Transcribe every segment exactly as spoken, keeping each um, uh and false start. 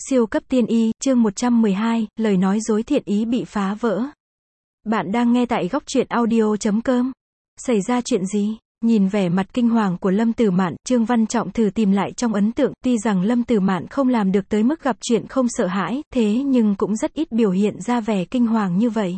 Siêu cấp tiên y, chương một trăm mười hai, lời nói dối thiện ý bị phá vỡ. Bạn đang nghe tại góc truyện audio chấm com. Xảy ra chuyện gì? Nhìn vẻ mặt kinh hoàng của Lâm Tử Mạn, Trương Văn Trọng thử tìm lại trong ấn tượng, tuy rằng Lâm Tử Mạn không làm được tới mức gặp chuyện không sợ hãi, thế nhưng cũng rất ít biểu hiện ra vẻ kinh hoàng như vậy.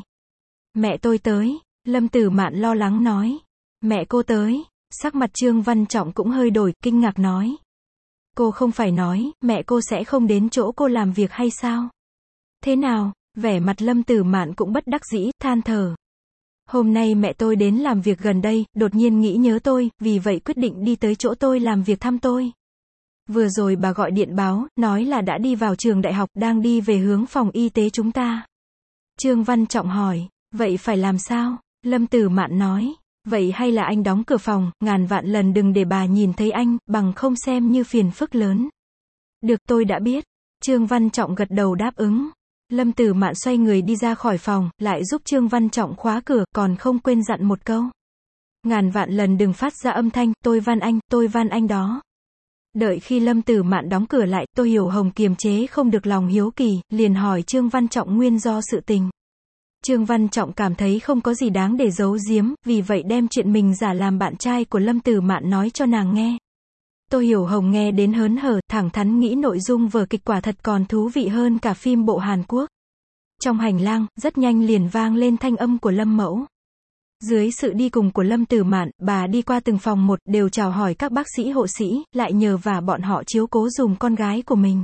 Mẹ tôi tới, Lâm Tử Mạn lo lắng nói. Mẹ cô tới, sắc mặt Trương Văn Trọng cũng hơi đổi, kinh ngạc nói. Cô không phải nói, mẹ cô sẽ không đến chỗ cô làm việc hay sao? Thế nào? Vẻ mặt Lâm Tử Mạn cũng bất đắc dĩ, than thở. Hôm nay mẹ tôi đến làm việc gần đây, đột nhiên nghĩ nhớ tôi, vì vậy quyết định đi tới chỗ tôi làm việc thăm tôi. Vừa rồi bà gọi điện báo, nói là đã đi vào trường đại học, đang đi về hướng phòng y tế chúng ta. Trương Văn Trọng hỏi, vậy phải làm sao? Lâm Tử Mạn nói. Vậy hay là anh đóng cửa phòng, ngàn vạn lần đừng để bà nhìn thấy anh, bằng không xem như phiền phức lớn. Được, tôi đã biết. Trương Văn Trọng gật đầu đáp ứng. Lâm Tử Mạn xoay người đi ra khỏi phòng, lại giúp Trương Văn Trọng khóa cửa, còn không quên dặn một câu. Ngàn vạn lần đừng phát ra âm thanh, tôi van anh, tôi van anh đó. Đợi khi Lâm Tử Mạn đóng cửa lại, Tô Hiểu Hồng kiềm chế không được lòng hiếu kỳ, liền hỏi Trương Văn Trọng nguyên do sự tình. Trương Văn Trọng cảm thấy không có gì đáng để giấu giếm, vì vậy đem chuyện mình giả làm bạn trai của Lâm Tử Mạn nói cho nàng nghe. Tô Hiểu Hồng nghe đến hớn hở, thẳng thắn nghĩ nội dung vở kịch quả thật còn thú vị hơn cả phim bộ Hàn Quốc. Trong hành lang, rất nhanh liền vang lên thanh âm của Lâm Mẫu. Dưới sự đi cùng của Lâm Tử Mạn, bà đi qua từng phòng một, đều chào hỏi các bác sĩ hộ sĩ, lại nhờ vả bọn họ chiếu cố dùm con gái của mình.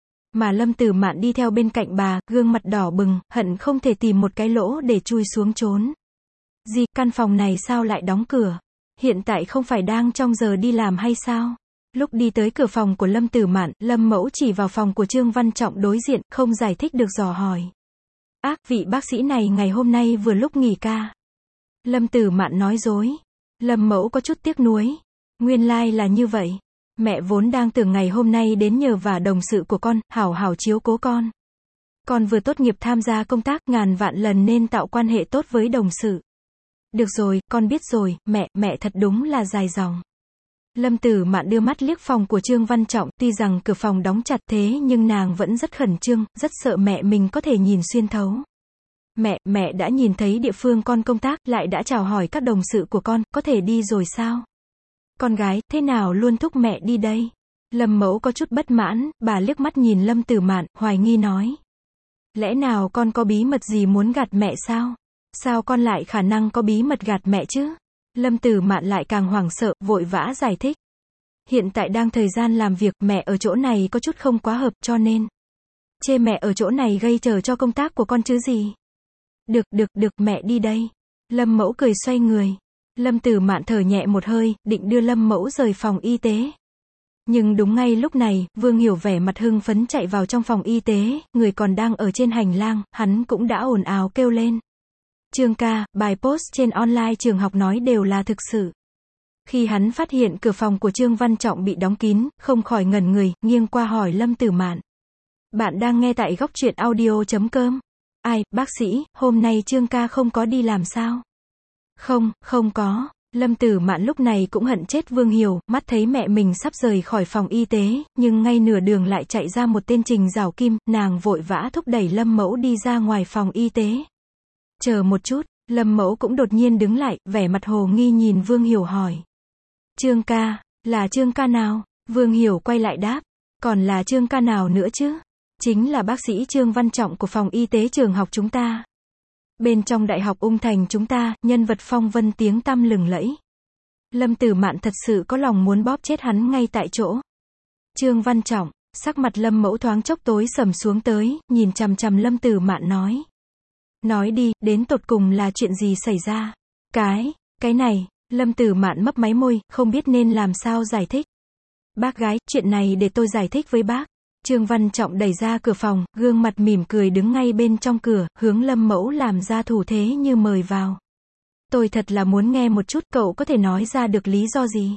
Mà Lâm Tử Mạn đi theo bên cạnh bà, gương mặt đỏ bừng, hận không thể tìm một cái lỗ để chui xuống trốn. Gì, căn phòng này sao lại đóng cửa? Hiện tại không phải đang trong giờ đi làm hay sao? Lúc đi tới cửa phòng của Lâm Tử Mạn, Lâm Mẫu chỉ vào phòng của Trương Văn Trọng đối diện, không giải thích được dò hỏi. Ác, vị bác sĩ này ngày hôm nay vừa lúc nghỉ ca. Lâm Tử Mạn nói dối. Lâm Mẫu có chút tiếc nuối. Nguyên lai là như vậy. Mẹ vốn đang tưởng ngày hôm nay đến nhờ vả đồng sự của con, hảo hảo chiếu cố con. Con vừa tốt nghiệp tham gia công tác, ngàn vạn lần nên tạo quan hệ tốt với đồng sự. Được rồi, con biết rồi, mẹ, mẹ thật đúng là dài dòng. Lâm Tử Mạn đưa mắt liếc phòng của Trương Văn Trọng, tuy rằng cửa phòng đóng chặt thế nhưng nàng vẫn rất khẩn trương, rất sợ mẹ mình có thể nhìn xuyên thấu. Mẹ, mẹ đã nhìn thấy địa phương con công tác, lại đã chào hỏi các đồng sự của con, có thể đi rồi sao? Con gái, thế nào luôn thúc mẹ đi đây? Lâm Mẫu có chút bất mãn, bà liếc mắt nhìn Lâm Tử Mạn, hoài nghi nói. Lẽ nào con có bí mật gì muốn gạt mẹ sao? Sao con lại khả năng có bí mật gạt mẹ chứ? Lâm Tử Mạn lại càng hoảng sợ, vội vã giải thích. Hiện tại đang thời gian làm việc, mẹ ở chỗ này có chút không quá hợp, cho nên chê mẹ ở chỗ này gây trở cho công tác của con chứ gì? Được, được, được, mẹ đi đây. Lâm Mẫu cười xoay người. Lâm Tử Mạn thở nhẹ một hơi, định đưa Lâm Mẫu rời phòng y tế. Nhưng đúng ngay lúc này, Vương Hiểu vẻ mặt hưng phấn chạy vào trong phòng y tế, người còn đang ở trên hành lang, hắn cũng đã ồn ào kêu lên. Trương ca, bài post trên online trường học nói đều là thực sự. Khi hắn phát hiện cửa phòng của Trương Văn Trọng bị đóng kín, không khỏi ngẩn người, nghiêng qua hỏi Lâm Tử Mạn. Bạn đang nghe tại góc truyện audio chấm com. Ai, bác sĩ, hôm nay Trương ca không có đi làm sao? Không, không có. Lâm Tử Mạn lúc này cũng hận chết Vương Hiểu, mắt thấy mẹ mình sắp rời khỏi phòng y tế, nhưng ngay nửa đường lại chạy ra một tên Trình Giảo Kim, nàng vội vã thúc đẩy Lâm Mẫu đi ra ngoài phòng y tế. Chờ một chút, Lâm Mẫu cũng đột nhiên đứng lại, vẻ mặt hồ nghi nhìn Vương Hiểu hỏi. Trương ca, là Trương ca nào? Vương Hiểu quay lại đáp, còn là Trương ca nào nữa chứ? Chính là bác sĩ Trương Văn Trọng của phòng y tế trường học chúng ta. Bên trong đại học Ung Thành chúng ta, nhân vật phong vân tiếng tăm lừng lẫy. Lâm Tử Mạn thật sự có lòng muốn bóp chết hắn ngay tại chỗ. Trương Văn Trọng, sắc mặt Lâm Mẫu thoáng chốc tối sầm xuống tới, nhìn chằm chằm Lâm Tử Mạn nói. Nói đi, đến tột cùng là chuyện gì xảy ra? Cái, cái này, Lâm Tử Mạn mấp máy môi, không biết nên làm sao giải thích. Bác gái, chuyện này để tôi giải thích với bác. Trương Văn Trọng đẩy ra cửa phòng, gương mặt mỉm cười đứng ngay bên trong cửa, hướng Lâm Mẫu làm ra thủ thế như mời vào. Tôi thật là muốn nghe một chút, cậu có thể nói ra được lý do gì?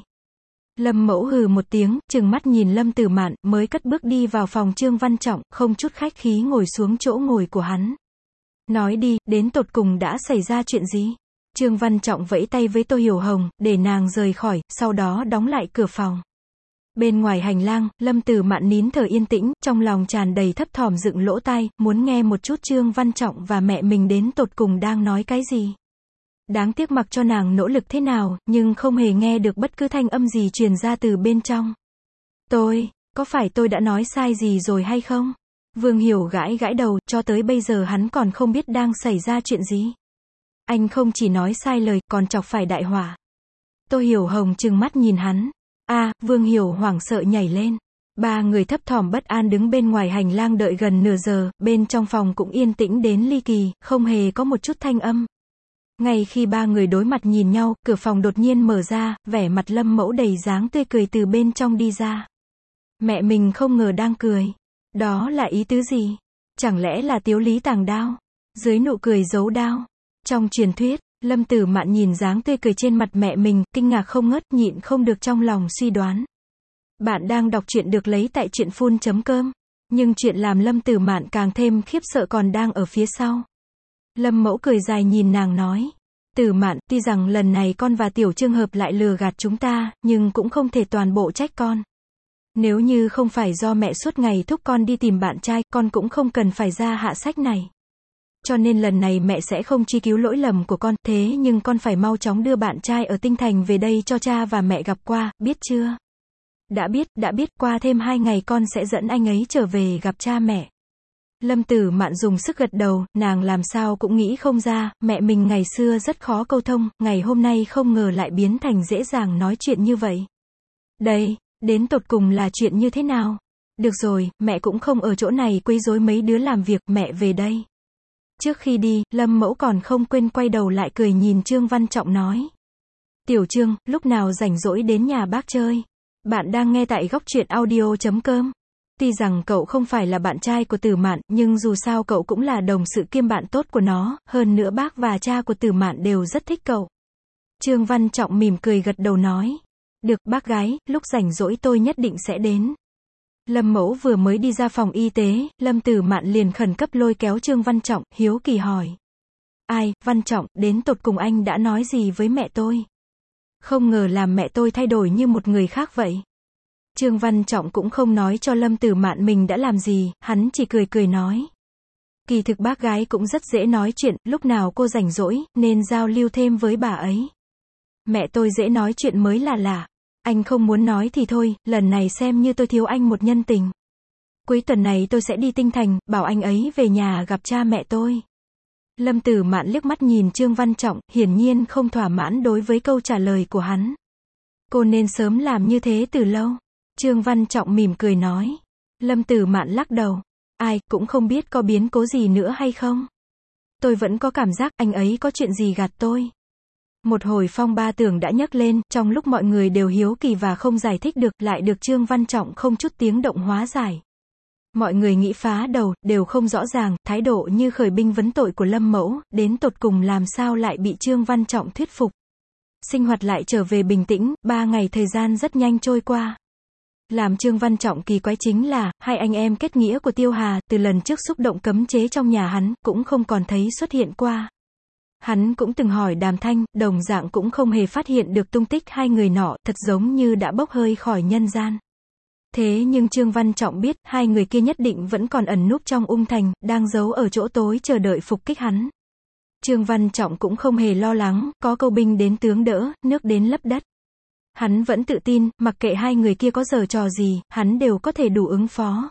Lâm Mẫu hừ một tiếng, trừng mắt nhìn Lâm Tử Mạn, mới cất bước đi vào phòng Trương Văn Trọng, không chút khách khí ngồi xuống chỗ ngồi của hắn. Nói đi, đến tột cùng đã xảy ra chuyện gì? Trương Văn Trọng vẫy tay với Tô Hiểu Hồng, để nàng rời khỏi, sau đó đóng lại cửa phòng. Bên ngoài hành lang, Lâm Tử Mạn nín thở yên tĩnh, trong lòng tràn đầy thấp thỏm dựng lỗ tai, muốn nghe một chút Trương Văn Trọng và mẹ mình đến tột cùng đang nói cái gì. Đáng tiếc mặc cho nàng nỗ lực thế nào, nhưng không hề nghe được bất cứ thanh âm gì truyền ra từ bên trong. Tôi, có phải tôi đã nói sai gì rồi hay không? Vương Hiểu gãi gãi đầu, cho tới bây giờ hắn còn không biết đang xảy ra chuyện gì. Anh không chỉ nói sai lời, còn chọc phải đại họa. Tô Hiểu Hồng trừng mắt nhìn hắn. A, à, Vương Hiểu hoảng sợ nhảy lên. Ba người thấp thỏm bất an đứng bên ngoài hành lang đợi gần nửa giờ, bên trong phòng cũng yên tĩnh đến ly kỳ, không hề có một chút thanh âm. Ngay khi ba người đối mặt nhìn nhau, cửa phòng đột nhiên mở ra, vẻ mặt Lâm Mẫu đầy dáng tươi cười từ bên trong đi ra. Mẹ mình không ngờ đang cười. Đó là ý tứ gì? Chẳng lẽ là tiếu lý tàng đao? Dưới nụ cười giấu đao. Trong truyền thuyết, Lâm Tử Mạn nhìn dáng tươi cười trên mặt mẹ mình, kinh ngạc không ngớt, nhịn không được trong lòng suy đoán. Bạn đang đọc truyện được lấy tại truyện phun chấm com. Nhưng chuyện làm Lâm Tử Mạn càng thêm khiếp sợ còn đang ở phía sau. Lâm Mẫu cười dài nhìn nàng nói. Tử Mạn, tuy rằng lần này con và Tiểu Trương hợp lại lừa gạt chúng ta, nhưng cũng không thể toàn bộ trách con. Nếu như không phải do mẹ suốt ngày thúc con đi tìm bạn trai, con cũng không cần phải ra hạ sách này. Cho nên lần này mẹ sẽ không truy cứu lỗi lầm của con, thế nhưng con phải mau chóng đưa bạn trai ở Tinh Thành về đây cho cha và mẹ gặp qua, biết chưa? Đã biết, đã biết, qua thêm hai ngày con sẽ dẫn anh ấy trở về gặp cha mẹ. Lâm Tử Mạn dùng sức gật đầu, nàng làm sao cũng nghĩ không ra, mẹ mình ngày xưa rất khó câu thông, ngày hôm nay không ngờ lại biến thành dễ dàng nói chuyện như vậy. Đây, đến tột cùng là chuyện như thế nào? Được rồi, mẹ cũng không ở chỗ này quấy rối mấy đứa làm việc, mẹ về đây. Trước khi đi, Lâm Mẫu còn không quên quay đầu lại cười nhìn Trương Văn Trọng nói. Tiểu Trương, lúc nào rảnh rỗi đến nhà bác chơi. Bạn đang nghe tại góc truyện audio chấm com. Tuy rằng cậu không phải là bạn trai của Tử Mạn, nhưng dù sao cậu cũng là đồng sự kiêm bạn tốt của nó, hơn nữa bác và cha của Tử Mạn đều rất thích cậu. Trương Văn Trọng mỉm cười gật đầu nói. Được, bác gái, lúc rảnh rỗi tôi nhất định sẽ đến. Lâm Mẫu vừa mới đi ra phòng y tế, Lâm Tử Mạn liền khẩn cấp lôi kéo Trương Văn Trọng, hiếu kỳ hỏi. Ai, Văn Trọng, đến tột cùng anh đã nói gì với mẹ tôi? Không ngờ làm mẹ tôi thay đổi như một người khác vậy. Trương Văn Trọng cũng không nói cho Lâm Tử Mạn mình đã làm gì, hắn chỉ cười cười nói. Kỳ thực bác gái cũng rất dễ nói chuyện, lúc nào cô rảnh rỗi, nên giao lưu thêm với bà ấy. Mẹ tôi dễ nói chuyện mới là lạ. Anh không muốn nói thì thôi, lần này xem như tôi thiếu anh một nhân tình. Cuối tuần này tôi sẽ đi Tinh Thành, bảo anh ấy về nhà gặp cha mẹ tôi. Lâm Tử Mạn liếc mắt nhìn Trương Văn Trọng, hiển nhiên không thỏa mãn đối với câu trả lời của hắn. Cô nên sớm làm như thế từ lâu. Trương Văn Trọng mỉm cười nói. Lâm Tử Mạn lắc đầu. Ai, cũng không biết có biến cố gì nữa hay không. Tôi vẫn có cảm giác anh ấy có chuyện gì gạt tôi. Một hồi phong ba tưởng đã nhấc lên, trong lúc mọi người đều hiếu kỳ và không giải thích được, lại được Trương Văn Trọng không chút tiếng động hóa giải. Mọi người nghĩ phá đầu, đều không rõ ràng, thái độ như khởi binh vấn tội của Lâm Mẫu, đến tột cùng làm sao lại bị Trương Văn Trọng thuyết phục. Sinh hoạt lại trở về bình tĩnh, ba ngày thời gian rất nhanh trôi qua. Làm Trương Văn Trọng kỳ quái chính là, hai anh em kết nghĩa của Tiêu Hà, từ lần trước xúc động cấm chế trong nhà hắn, cũng không còn thấy xuất hiện qua. Hắn cũng từng hỏi Đàm Thanh, đồng dạng cũng không hề phát hiện được tung tích hai người nọ, thật giống như đã bốc hơi khỏi nhân gian. Thế nhưng Trương Văn Trọng biết, hai người kia nhất định vẫn còn ẩn núp trong Ung Thành, đang giấu ở chỗ tối chờ đợi phục kích hắn. Trương Văn Trọng cũng không hề lo lắng, có câu binh đến tướng đỡ, nước đến lấp đất. Hắn vẫn tự tin, mặc kệ hai người kia có giở trò gì, hắn đều có thể đủ ứng phó.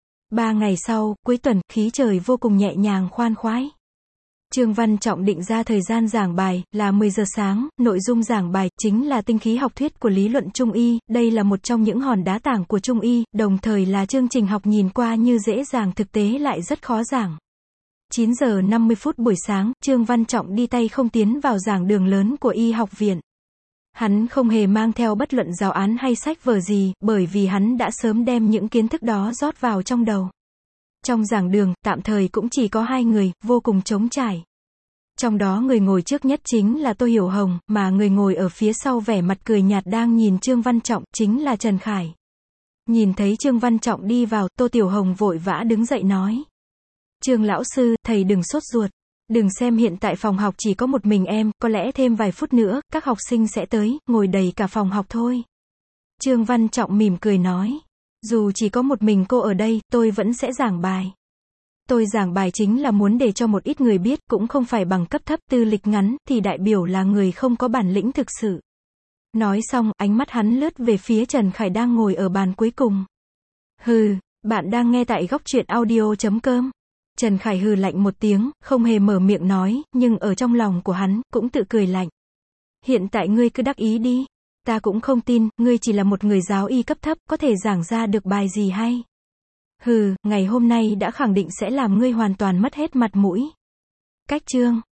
Ba ngày sau, cuối tuần, khí trời vô cùng nhẹ nhàng khoan khoái. Trương Văn Trọng định ra thời gian giảng bài, là mười giờ sáng, nội dung giảng bài, chính là tinh khí học thuyết của lý luận Trung Y, đây là một trong những hòn đá tảng của Trung Y, đồng thời là chương trình học nhìn qua như dễ dàng thực tế lại rất khó giảng. chín giờ năm mươi phút buổi sáng, Trương Văn Trọng đi tay không tiến vào giảng đường lớn của y học viện. Hắn không hề mang theo bất luận giáo án hay sách vở gì, bởi vì hắn đã sớm đem những kiến thức đó rót vào trong đầu. Trong giảng đường, tạm thời cũng chỉ có hai người, vô cùng trống trải. Trong đó người ngồi trước nhất chính là Tô Hiểu Hồng, mà người ngồi ở phía sau vẻ mặt cười nhạt đang nhìn Trương Văn Trọng, chính là Trần Khải. Nhìn thấy Trương Văn Trọng đi vào, Tô Tiểu Hồng vội vã đứng dậy nói. Trương lão sư, thầy đừng sốt ruột. Đừng xem hiện tại phòng học chỉ có một mình em, có lẽ thêm vài phút nữa, các học sinh sẽ tới, ngồi đầy cả phòng học thôi. Trương Văn Trọng mỉm cười nói. Dù chỉ có một mình cô ở đây, tôi vẫn sẽ giảng bài. Tôi giảng bài chính là muốn để cho một ít người biết, cũng không phải bằng cấp thấp, tư lịch ngắn, thì đại biểu là người không có bản lĩnh thực sự. Nói xong, ánh mắt hắn lướt về phía Trần Khải đang ngồi ở bàn cuối cùng. Hừ, bạn đang nghe tại góc truyện audio chấm com. Trần Khải hừ lạnh một tiếng, không hề mở miệng nói, nhưng ở trong lòng của hắn, cũng tự cười lạnh. Hiện tại ngươi cứ đắc ý đi. Ta cũng không tin, ngươi chỉ là một người giáo y cấp thấp, có thể giảng ra được bài gì hay. Hừ, ngày hôm nay đã khẳng định sẽ làm ngươi hoàn toàn mất hết mặt mũi. Cách chương